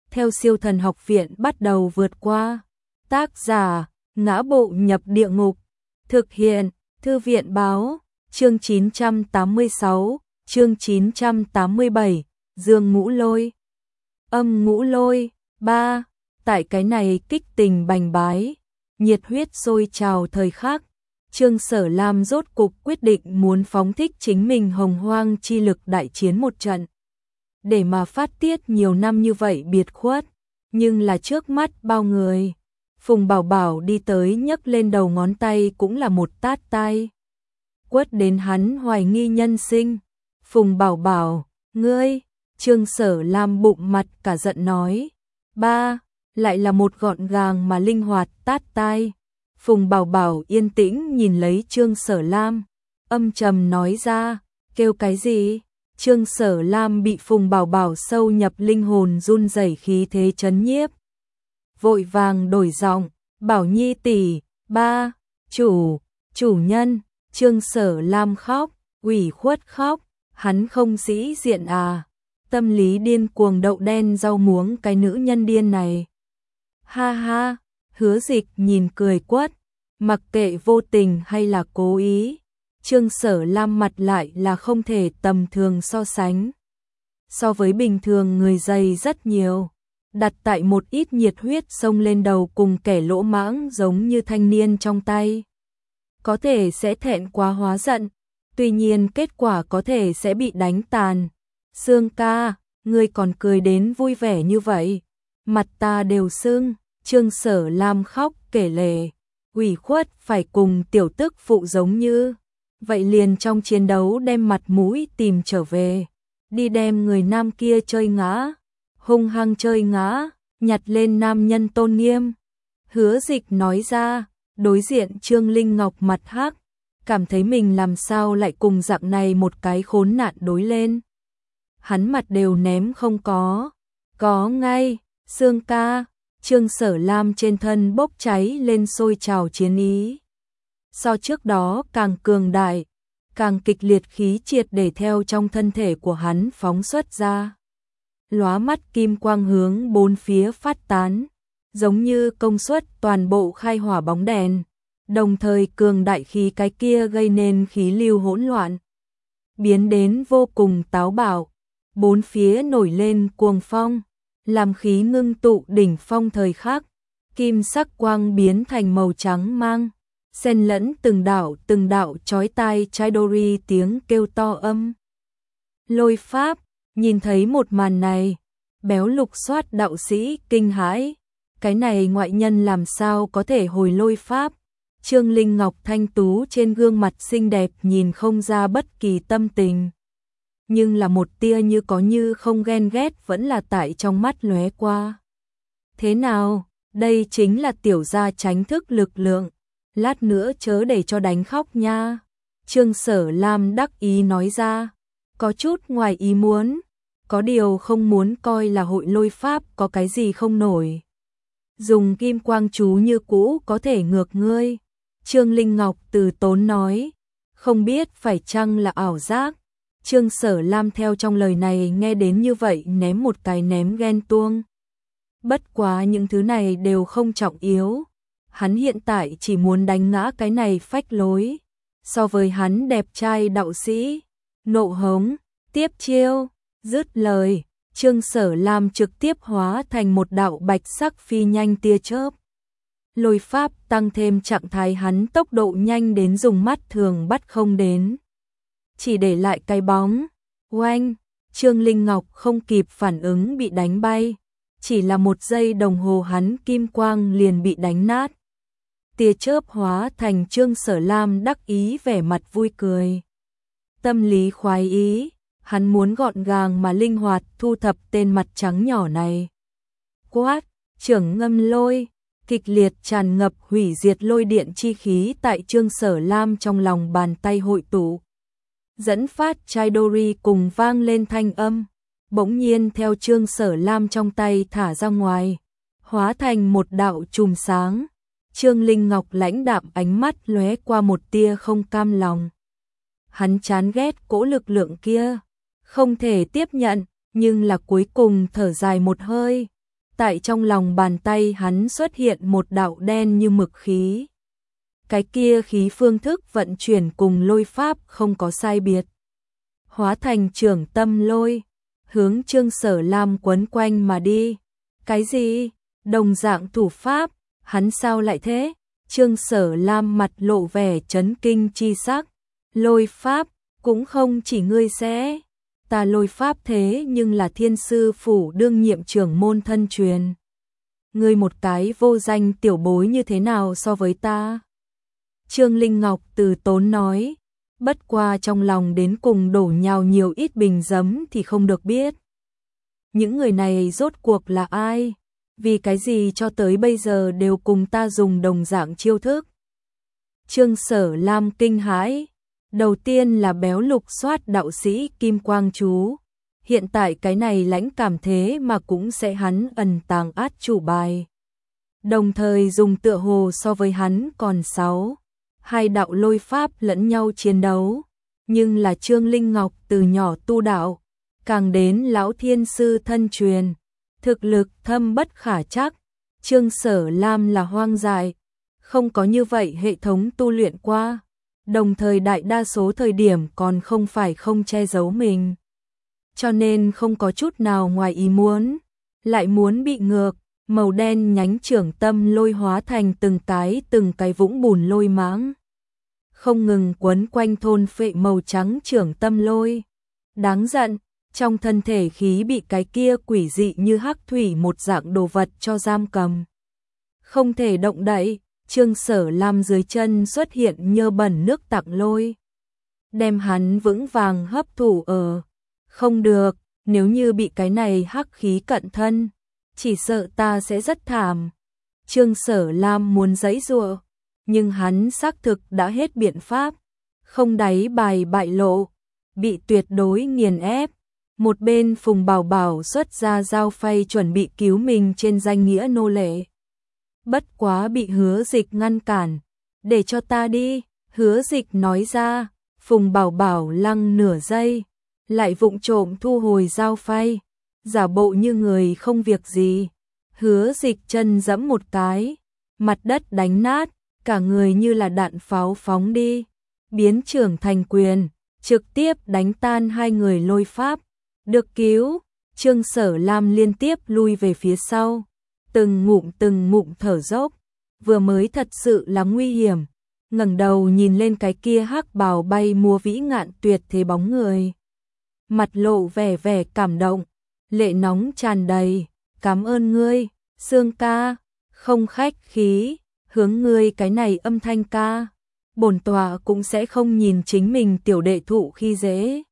theo Siêu Thần Học Viện bắt đầu vượt qua. Tác giả: Ngã Bộ Nhập Địa Ngục. Thực hiện: Thư viện báo. Chương 986, chương 987, Dương Ngũ Lôi. Âm Ngũ Lôi 3. Tại cái này kích tình bành bái, nhiệt huyết sôi trào thời khắc, Trương Sở Lam rốt cục quyết định muốn phóng thích chính mình hồng hoang chi lực đại chiến một trận. Để mà phát tiết nhiều năm như vậy biệt khuất, nhưng là trước mắt bao người. Phùng Bảo Bảo đi tới nhấc lên đầu ngón tay cũng là một tát tai. Quất đến hắn hoài nghi nhân sinh. Phùng Bảo Bảo, ngươi, Trương Sở Lam bụng mặt cả giận nói. Ba, lại là một gọn gàng mà linh hoạt tát tai. Phùng Bảo Bảo yên tĩnh nhìn lấy Trương Sở Lam, âm trầm nói ra, kêu cái gì? Trương Sở Lam bị Phùng Bảo Bảo sâu nhập linh hồn run rẩy khí thế chấn nhiếp. Vội vàng đổi giọng, Bảo Nhi tỷ, ba, chủ nhân. Trương Sở Lam khóc, ủy khuất khóc, hắn không sĩ diện à, tâm lý điên cuồng đậu đen rau muống cái nữ nhân điên này. Ha ha, Hứa Dịch nhìn cười quất, mặc kệ vô tình hay là cố ý, Trương Sở Lam mặt lại là không thể tầm thường so sánh. So với bình thường người dày rất nhiều, đặt tại một ít nhiệt huyết xông lên đầu cùng kẻ lỗ mãng giống như thanh niên trong tay. Có thể sẽ thẹn quá hóa giận, tuy nhiên kết quả có thể sẽ bị đánh tàn. Sương ca, ngươi còn cười đến vui vẻ như vậy, mặt ta đều sưng. Trương Sở Lam khóc kể lể, ủy khuất phải cùng tiểu tức phụ giống như. Vậy liền trong chiến đấu đem mặt mũi tìm trở về, đi đem người nam kia chơi ngã, hung hăng chơi ngã, nhặt lên nam nhân tôn nghiêm. Hứa Dịch nói ra, đối diện Trương Linh Ngọc mặt hắc, cảm thấy mình làm sao lại cùng dạng này một cái khốn nạn đối lên. Hắn mặt đều ném không có ngay, Sương ca. Trương Sở Lam trên thân bốc cháy lên sôi trào chiến ý. So trước đó càng cường đại, càng kịch liệt khí triệt để theo trong thân thể của hắn phóng xuất ra. Lóa mắt kim quang hướng bốn phía phát tán, giống như công suất toàn bộ khai hỏa bóng đèn, đồng thời cường đại khí cái kia gây nên khí lưu hỗn loạn, biến đến vô cùng táo bạo, bốn phía nổi lên cuồng phong, làm khí ngưng tụ đỉnh phong thời khắc, kim sắc quang biến thành màu trắng mang, xen lẫn từng đạo chói tai Chidori tiếng kêu to âm. Lôi pháp, nhìn thấy một màn này, béo lục soát đạo sĩ kinh hãi, cái này ngoại nhân làm sao có thể hồi lôi pháp. Trương Linh Ngọc thanh tú trên gương mặt xinh đẹp nhìn không ra bất kỳ tâm tình, nhưng là một tia như có như không ghen ghét vẫn là tại trong mắt lóe qua. Thế nào, đây chính là tiểu gia tránh thức lực lượng, lát nữa chớ để cho đánh khóc nha. Trương Sở Lam đắc ý nói ra, có chút ngoài ý muốn, có điều không muốn coi là hội lôi pháp có cái gì không nổi. Dùng kim quang chú như cũ có thể ngược ngươi. Trương Linh Ngọc từ tốn nói, không biết phải chăng là ảo giác. Trương Sở Lam theo trong lời này nghe đến như vậy ném một cái ném ghen tuông. Bất quá những thứ này đều không trọng yếu. Hắn hiện tại chỉ muốn đánh ngã cái này phách lối. So với hắn đẹp trai đạo sĩ, nộ hống, tiếp chiêu, dứt lời, Trương Sở Lam trực tiếp hóa thành một đạo bạch sắc phi nhanh tia chớp. Lôi pháp tăng thêm trạng thái hắn tốc độ nhanh đến dùng mắt thường bắt không đến. Chỉ để lại cái bóng, oanh, Trương Linh Ngọc không kịp phản ứng bị đánh bay. Chỉ là một giây đồng hồ hắn kim quang liền bị đánh nát. Tia chớp hóa thành Trương Sở Lam đắc ý vẻ mặt vui cười. Tâm lý khoái ý, hắn muốn gọn gàng mà linh hoạt thu thập tên mặt trắng nhỏ này. Quát, trưởng ngâm lôi, kịch liệt tràn ngập hủy diệt lôi điện chi khí tại Trương Sở Lam trong lòng bàn tay hội tụ. Dẫn phát Chidori cùng vang lên thanh âm, bỗng nhiên theo Trương Sở Lam trong tay thả ra ngoài, hóa thành một đạo chùm sáng. Trương Linh Ngọc lãnh đạm ánh mắt lóe qua một tia không cam lòng. Hắn chán ghét cỗ lực lượng kia, không thể tiếp nhận, nhưng là cuối cùng thở dài một hơi, Tại trong lòng bàn tay hắn xuất hiện một đạo đen như mực khí. Cái kia khí phương thức vận chuyển cùng lôi pháp không có sai biệt. Hóa thành trưởng tâm lôi, hướng Trương Sở Lam quấn quanh mà đi. Cái gì? Đồng dạng thủ pháp, hắn sao lại thế? Trương Sở Lam mặt lộ vẻ chấn kinh chi sắc. Lôi pháp, cũng không chỉ ngươi sẽ. Ta lôi pháp thế nhưng là Thiên Sư Phủ đương nhiệm trưởng môn thân truyền. Ngươi một cái vô danh tiểu bối như thế nào so với ta? Trương Linh Ngọc từ tốn nói, bất qua trong lòng đến cùng đổ nhào nhiều ít bình giấm thì không được biết. Những người này rốt cuộc là ai? Vì cái gì cho tới bây giờ đều cùng ta dùng đồng dạng chiêu thức? Trương Sở Lam kinh hãi. Đầu tiên là béo lục soát đạo sĩ Kim Quang Chú. Hiện tại cái này lãnh cảm thế mà cũng sẽ hắn ẩn tàng át chủ bài. Đồng thời dùng tựa hồ so với hắn còn 2 đạo lôi pháp lẫn nhau chiến đấu. Nhưng là Trương Linh Ngọc từ nhỏ tu đạo, càng đến lão thiên sư thân truyền. Thực lực thâm bất khả trắc. Trương Sở Lam là hoang dại, không có như vậy hệ thống tu luyện qua. Đồng thời đại đa số thời điểm còn không phải không che giấu mình. Cho nên không có chút nào ngoài ý muốn, lại muốn bị ngược, màu đen nhánh trưởng tâm lôi hóa thành từng cái vũng bùn lôi mãng. Không ngừng quấn quanh thôn phệ màu trắng trưởng tâm lôi. Đáng giận, trong thân thể khí bị cái kia quỷ dị như hắc thủy một dạng đồ vật cho giam cầm. Không thể động đậy. Trương Sở Lam dưới chân xuất hiện nhơ bẩn nước tặng lôi. Đem hắn vững vàng hấp thụ ở. Không được, nếu như bị cái này hắc khí cận thân, chỉ sợ ta sẽ rất thảm. Trương Sở Lam muốn giãy giụa, nhưng hắn xác thực đã hết biện pháp. Không đáy bài bại lộ, bị tuyệt đối nghiền ép. Một bên Phùng Bảo Bảo xuất ra dao phay chuẩn bị cứu mình trên danh nghĩa nô lệ. Bất quá bị Hứa Dịch ngăn cản, để cho ta đi, Hứa Dịch nói ra. Phùng Bảo Bảo lăng nửa giây, lại vụng trộm thu hồi dao phay, giả bộ như người không việc gì. Hứa Dịch chân giẫm một cái, mặt đất đánh nát, cả người như là đạn pháo phóng đi, biến trưởng thành quyền, trực tiếp đánh tan 2 người lôi pháp. Được cứu, Trương Sở Lam liên tiếp lui về phía sau. Từng ngụm thở dốc, vừa mới thật sự là nguy hiểm, ngẩng đầu nhìn lên cái kia hắc bào bay múa vĩ ngạn tuyệt thế bóng người. Mặt lộ vẻ cảm động, lệ nóng tràn đầy, cảm ơn ngươi, Sương ca, không khách khí, hướng ngươi cái này âm thanh ca, bổn tọa cũng sẽ không nhìn chính mình tiểu đệ thụ khi dễ.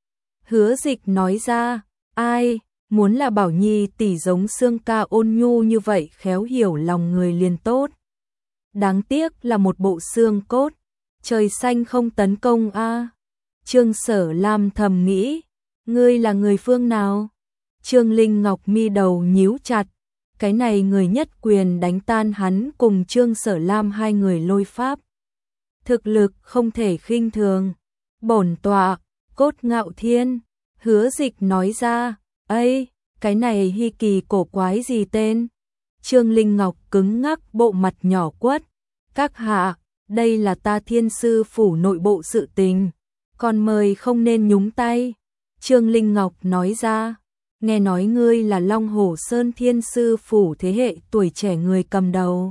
Hứa Dịch nói ra, ai? Muốn là Bảo Nhi tỷ giống Sương ca ôn nhu như vậy khéo hiểu lòng người liền tốt. Đáng tiếc là một bộ xương cốt, trời xanh không tấn công a. Trương Sở Lam thầm nghĩ, ngươi là người phương nào? Trương Linh Ngọc mi đầu nhíu chặt, cái này người nhất quyền đánh tan hắn cùng Trương Sở Lam 2 người lôi pháp. Thực lực không thể khinh thường. Bổn tọa, Cốt Ngạo Thiên, Hứa Dịch nói ra. Ây, cái này hi kỳ cổ quái gì tên? Trương Linh Ngọc cứng ngắc bộ mặt nhỏ quất. Các hạ, đây là ta Thiên Sư Phủ nội bộ sự tình, còn mời không nên nhúng tay. Trương Linh Ngọc nói ra, nghe nói ngươi là Long Hổ Sơn Thiên Sư Phủ thế hệ tuổi trẻ người cầm đầu.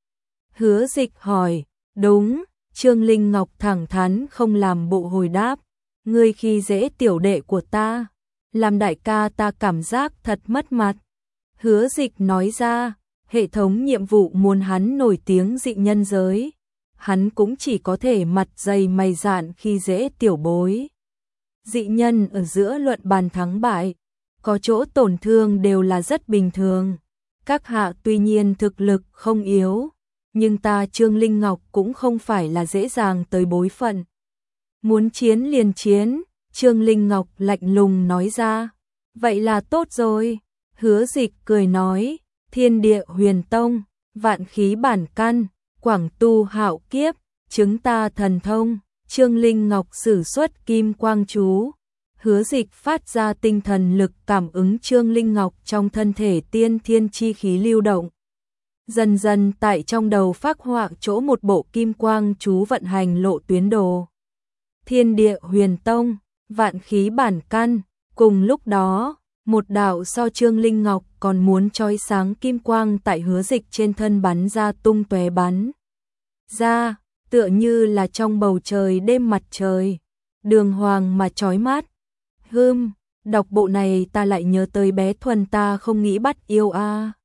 Hứa Dịch hỏi, đúng. Trương Linh Ngọc thẳng thắn không làm bộ hồi đáp, ngươi khi dễ tiểu đệ của ta, làm đại ca ta cảm giác thật mất mặt. Hứa Dịch nói ra, hệ thống nhiệm vụ muốn hắn nổi tiếng dị nhân giới, hắn cũng chỉ có thể mặt dày mày dạn khi dễ tiểu bối. Dị nhân ở giữa luận bàn thắng bại, có chỗ tổn thương đều là rất bình thường. Các hạ tuy nhiên thực lực không yếu, nhưng ta Trương Linh Ngọc cũng không phải là dễ dàng tới bối phận. Muốn chiến liền chiến, Trương Linh Ngọc lạnh lùng nói ra. Vậy là tốt rồi. Hứa Dịch cười nói, Thiên Địa Huyền Tông, vạn khí bản căn, Quảng Tu Hạo Kiếp, chứng ta thần thông. Trương Linh Ngọc sử xuất Kim Quang Chú, Hứa Dịch phát ra tinh thần lực cảm ứng Trương Linh Ngọc trong thân thể tiên thiên chi khí lưu động. Dần dần tại trong đầu phác họa chỗ một bộ kim quang chú vận hành lộ tuyến đồ. Thiên địa huyền tông, vạn khí bản căn, cùng lúc đó, một đạo so Trương Linh Ngọc còn muốn chói sáng kim quang tại Hứa Dịch trên thân bắn ra tung tóe bắn ra, tựa như là trong bầu trời đêm mặt trời, đường hoàng mà chói mắt. Đọc bộ này ta lại nhớ tới bé Thuần ta không nghĩ bắt yêu a.